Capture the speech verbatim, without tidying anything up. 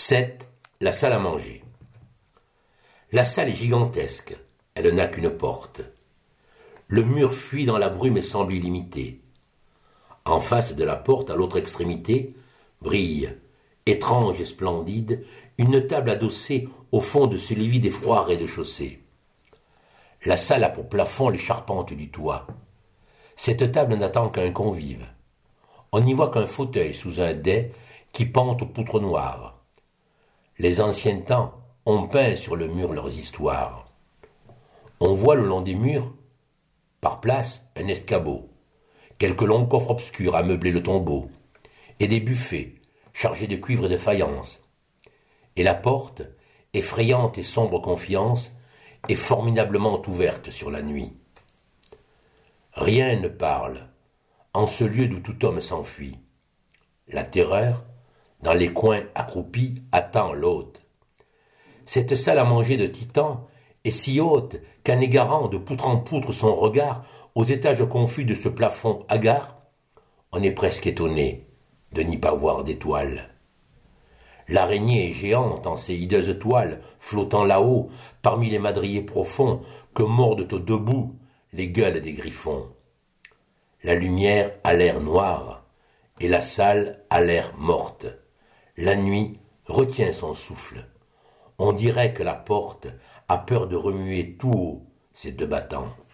sept. La salle à manger. La salle est gigantesque, elle n'a qu'une porte. Le mur fuit dans la brume et semble illimité. En face de la porte, à l'autre extrémité, brille, étrange et splendide, une table adossée au fond de ce livide et froid rez-de-chaussée. La salle a pour plafond les charpentes du toit. Cette table n'attend qu'un convive. On n'y voit qu'un fauteuil sous un dais qui pend aux poutres noires. Les anciens temps ont peint sur le mur leurs histoires. On voit le long des murs, par place, un escabeau, quelques longs coffres obscurs à meubler le tombeau, et des buffets chargés de cuivre et de faïence. Et la porte, effrayante et sombre confiance, est formidablement ouverte sur la nuit. Rien ne parle, en ce lieu d'où tout homme s'enfuit. La terreur, dans les coins accroupis, attend l'hôte. Cette salle à manger de titan est si haute qu'en égarant de poutre en poutre son regard aux étages confus de ce plafond hagard, on est presque étonné de n'y pas voir d'étoiles. L'araignée est géante en ses hideuses toiles, flottant là-haut, parmi les madriers profonds que mordent au debout les gueules des griffons. La lumière a l'air noire, et la salle a l'air morte. La nuit retient son souffle. On dirait que la porte a peur de remuer tout haut ses deux battants.